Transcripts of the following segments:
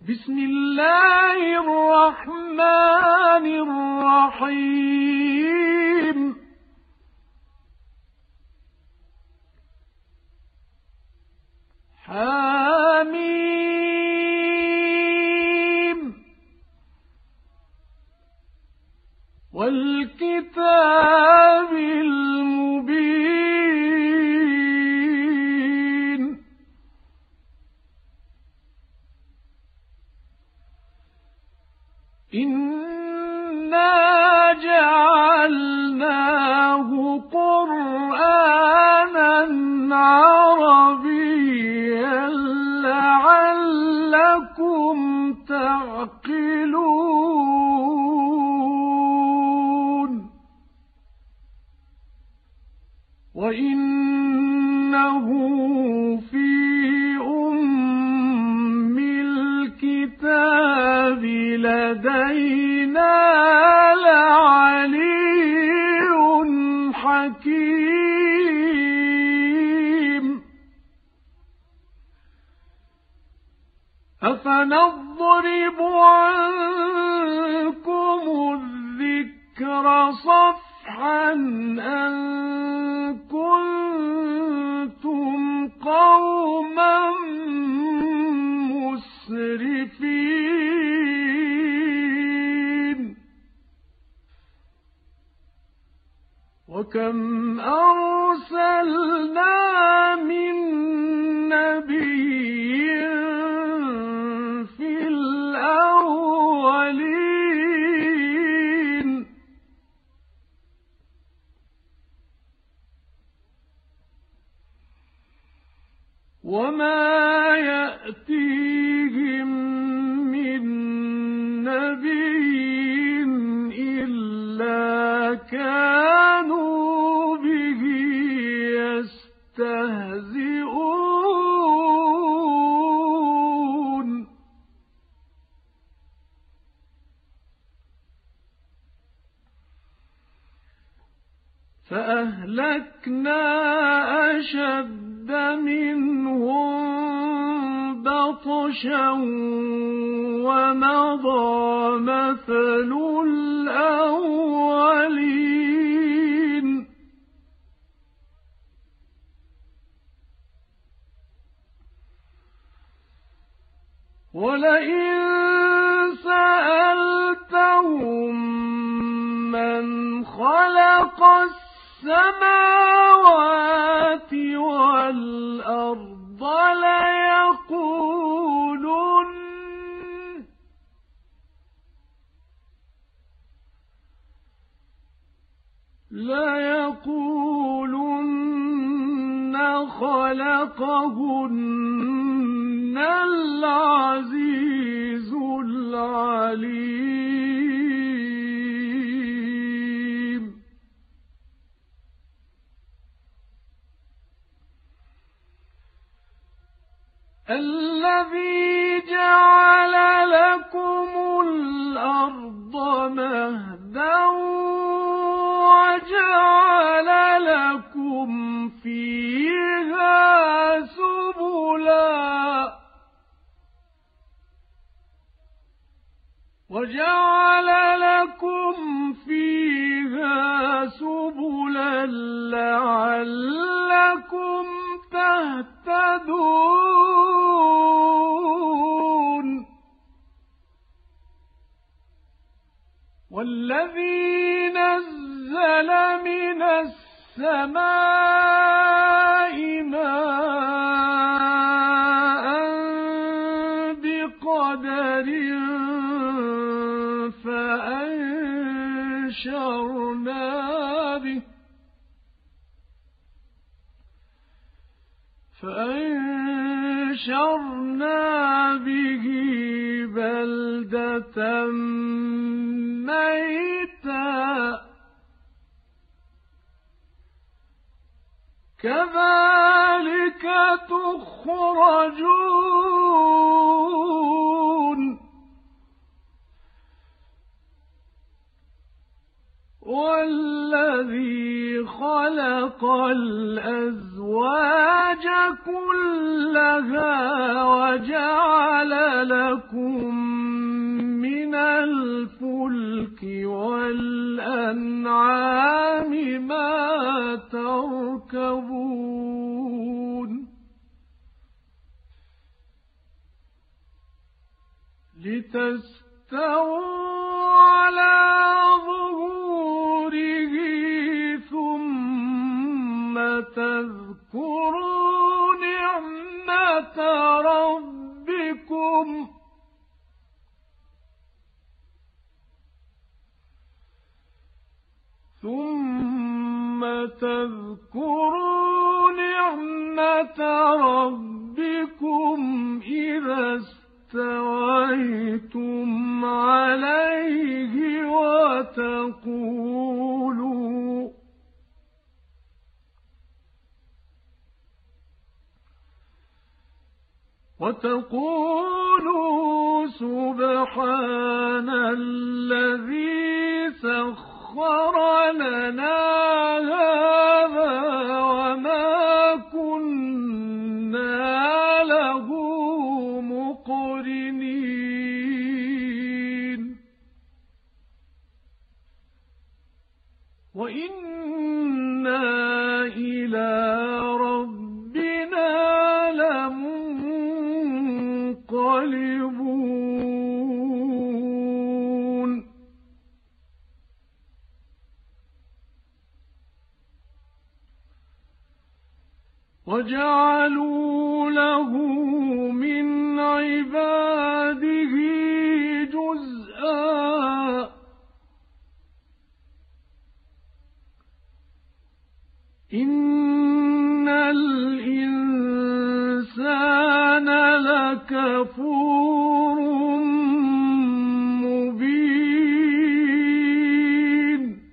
بسم الله الرحمن الرحيم حميم والكتاب المبين إنا جعلناه قرآنا عربيا لعلكم تعقلون وإنه في أم الكتاب لدينا لعلي حكيم أفنضرب عنكم الذكر صفحا أن كنتم قوما مسرفين وكم أرسلنا من نبي في الأولين وما يأتيهم من نبي إلا كانوا به يستهزئون فأهلكنا أشد منهم بطشا ومضى مثل الأولين ولئن سألتهم من خلق السماوات والأرض ليقولن خلقهن العزيز العليم الذي جعل لكم الأرض مهدا وجعل لكم فيها سبلا لعلكم تهتدون والذي نزل من السماء ماء بقدر فأنشرنا به بلدة ميتا كذلك تخرجون والذي خلق الأزواج كلها وجعل لكم لكم من الفلك والأنعام ما تركبون لتستووا على ظهوره ثم تذكروا نعمة ربكم إذا استويتم عليه وتقولوا سبحان الذي سخر لنا هذا وما كنا له مقرنين وإنا إلى ربنا لمنقلبون وجعلوا له من عباده جزءا إن الإنسان لكفور مبين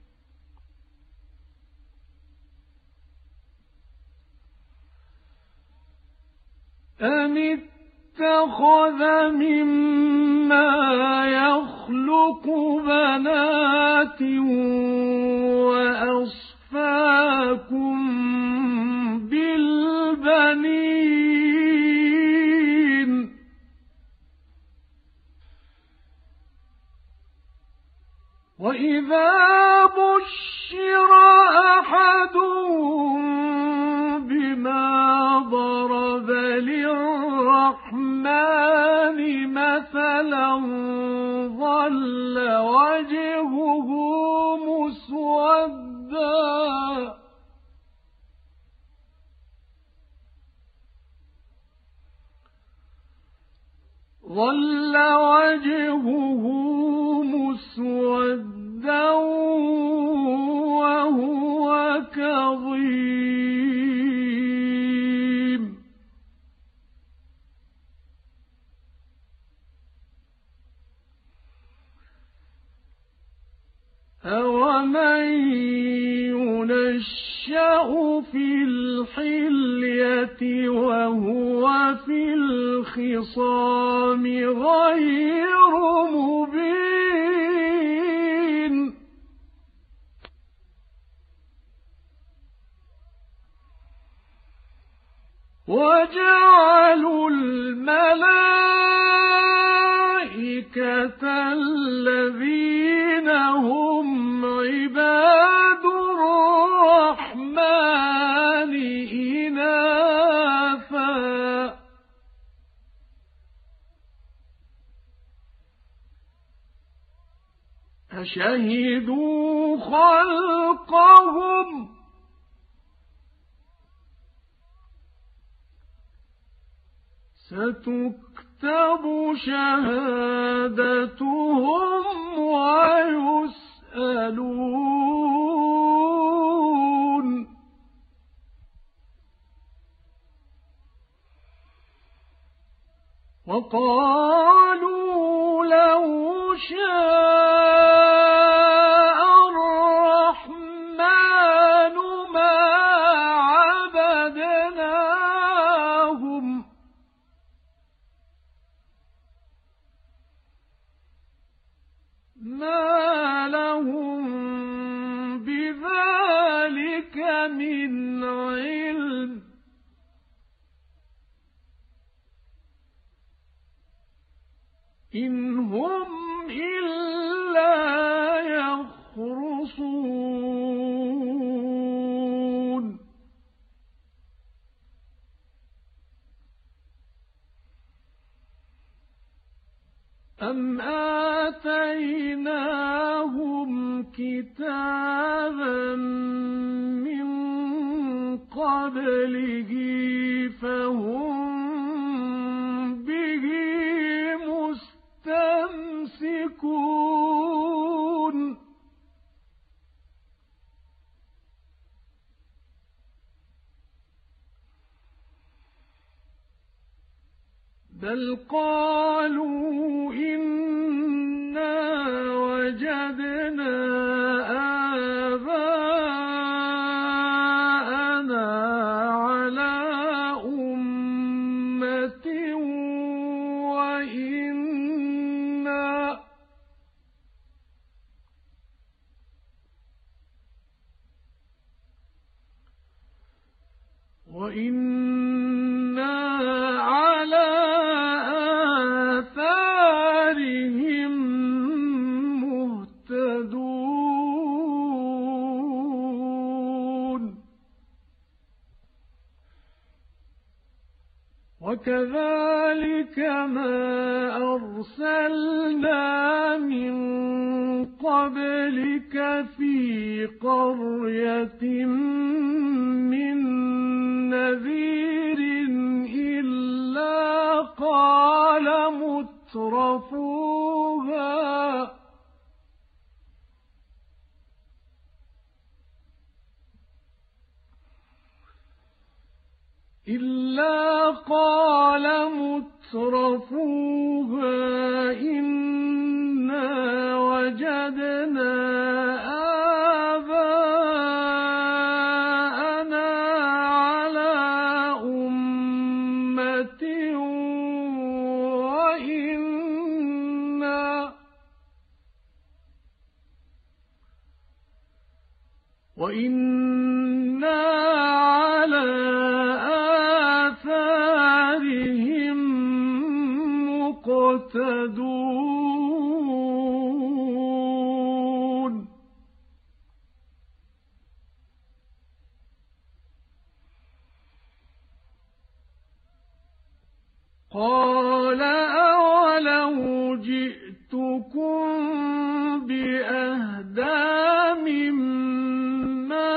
أم اتخذ مما يخلق بنات وأصفاكم بالبنين وإذا بشر أحدهم بما ضرب للرحمن مثلا ظل وجهه مسودا وهو كظيم أومن ينشأ في الحلية وهو في الخصام غير مبين وجعلوا الملائكة الذين هم عباد الرحمن إناثا أشهدوا خلقهم ستكتب شهادتهم ويسألون وقالوا لو شاء الرحمن ما عبدناهم ما لهم بذلك من علم إن هم إلا يخرصون أم آتيناهم كتابا من قبله فهم به مستمسكون بل قالوا إنا وجدنا آباءنا على أمة وإنا على آثارهم مهتدون وكذلك ما أرسلنا من قبلك في قرية من نذير إلا قال مترفوها إنا وجدنا آباءنا على أمة وإنا على آثارهم مقتدون قال أولو جئتكم بأهدى مما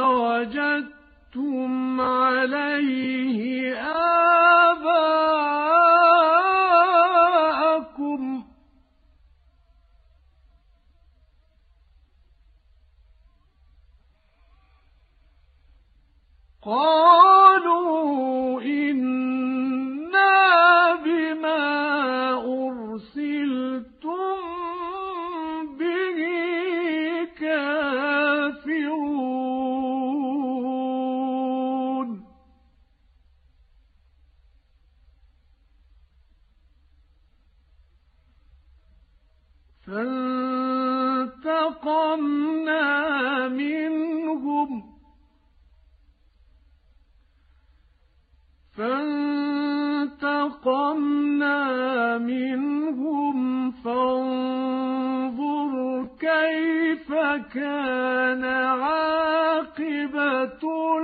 وجدتم عليه آباءكم قالوا إنا بما أرسلتم به كافرون فانتقمنا منهم فانظر كيف كان عاقبة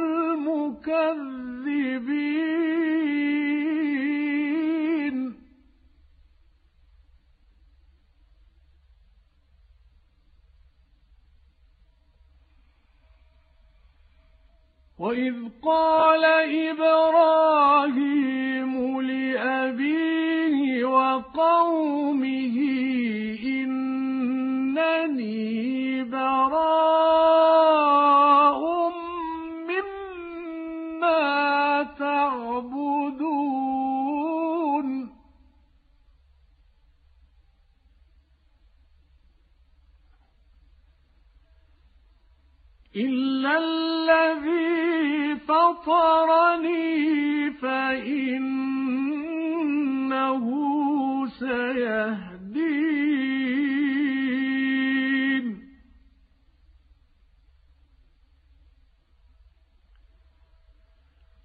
المكذبين وإذ قال إبراهيم لأبيه وقومه إنني براء مما تعبدون إلا الذي فطرني فإنه سيهدين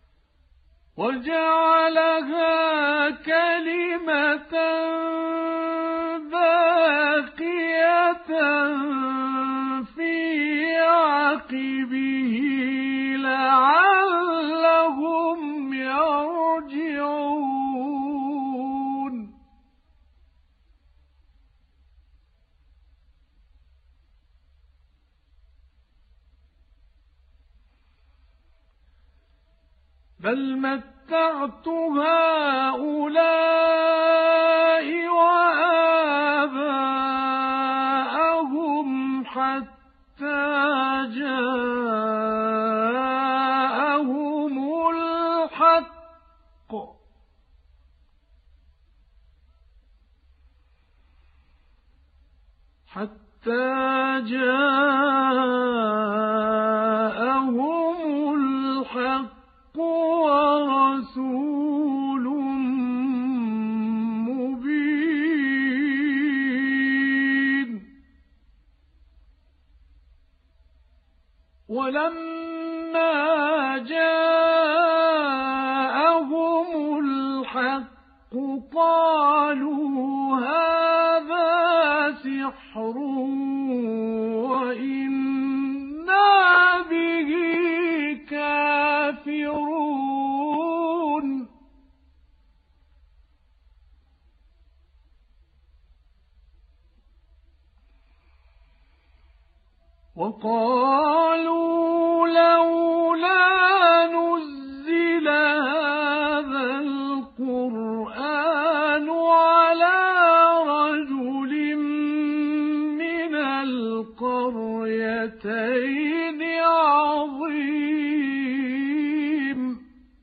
وجعلها كلمة في عقبه لعلهم يرجعون بل متعت هؤلاء وآباءهم حتى جاءهم الحق ورسول مبين ولما جاءهم الحق قالوا هذا سحر وإنا به كافرون وقالوا لولا نزل هذا القرآن على رجل من القريتين عظيم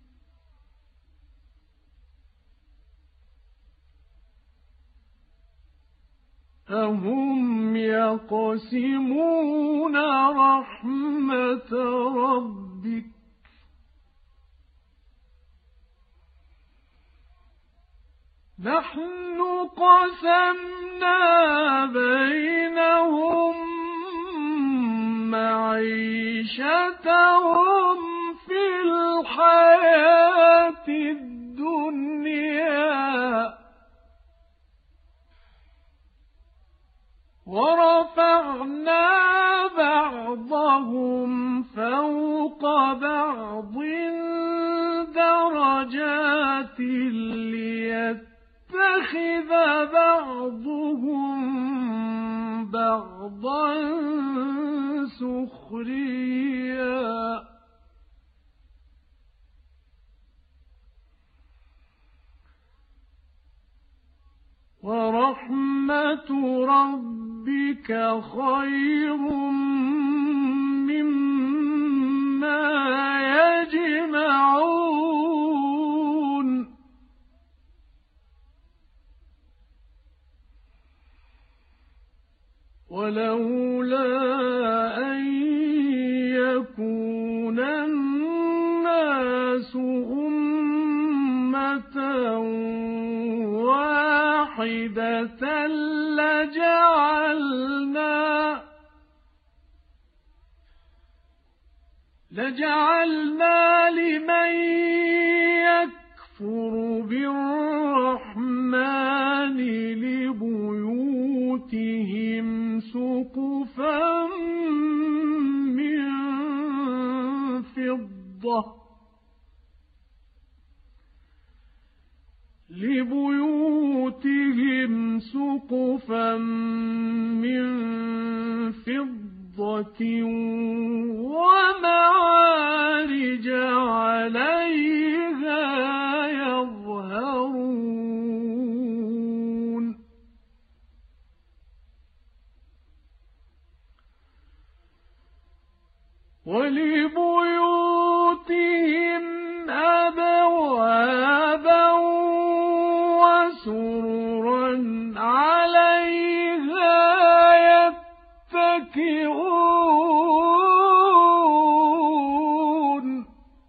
أهم يقسمون رحمة ربك نحن قسمنا بينهم معيشتهم في الحياة الدنيا ورفعنا بعضهم فوق بعض درجات ليتخذ بعضهم بعضا سخريا ورحمة ربك خير مما يجمعون ولولا أن يكون الناس أمة واحدة لجعلنا لمن يكفر بالرحمن لبيوتهم سقفا من فضة ومعارج عليها يظهرون ولبيوتهم أبوابا وسررا عليها يتكئون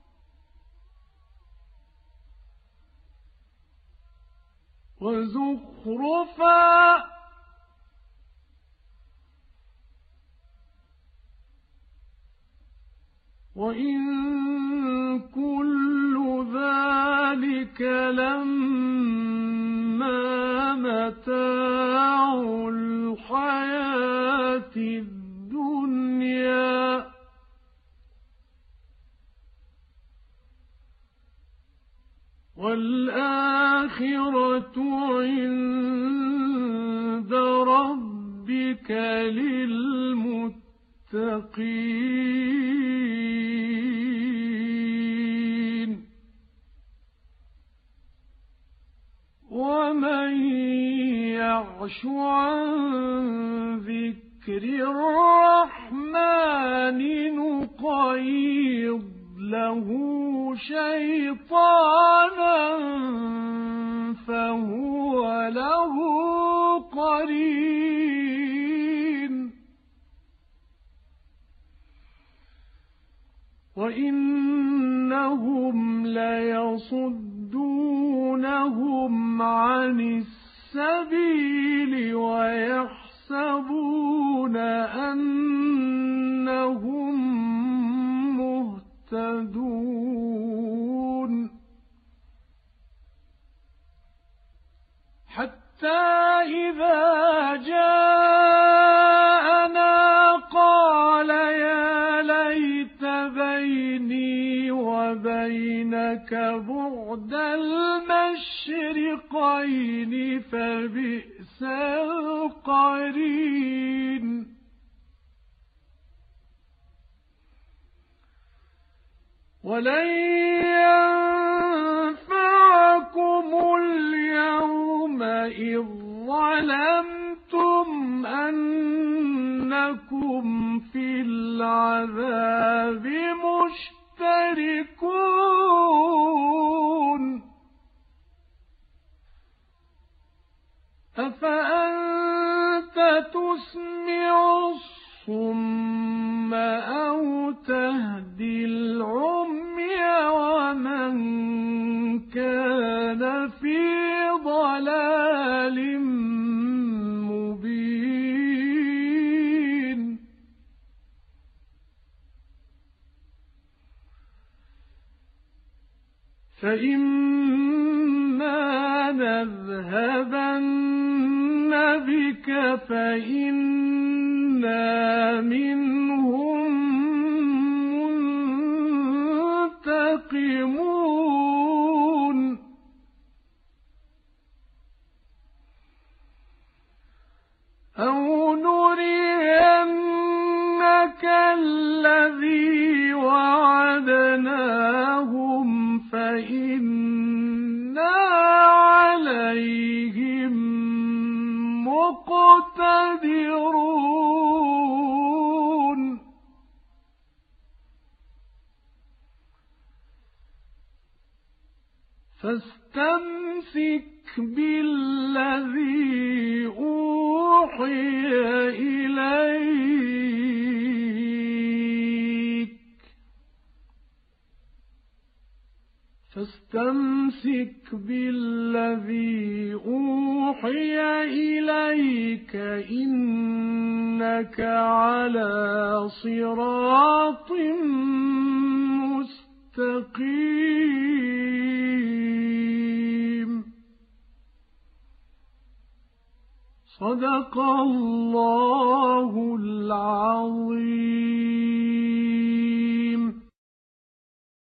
وزخرفا وإن كل ذلك لما متاع الحياة المتقين ومن يعش عن ذكر الرحمن نقيض له شيطانا فهو له قرين وإنهم ليصدونهم عن السبيل ويحسبون أنهم مهتدون حتى إذا جاءنا قال يا ليت بيني وبينك بعد المشرقين فبئس القرين ولن ينفعكم اليوم إذ ظلمتم أنكم في العذاب مشتركون أفأنت تسمع الصم أو تهدي العمي ومن كان في ضلال مبين فإما نذهبن بك فإنا منهم منتقمون أو نرينك الذي وعدناهم فإنا عليهم مقتدرون فاستمسك بالذي أوحي إليك إنك على صراط مستقيم صدق الله العظيم.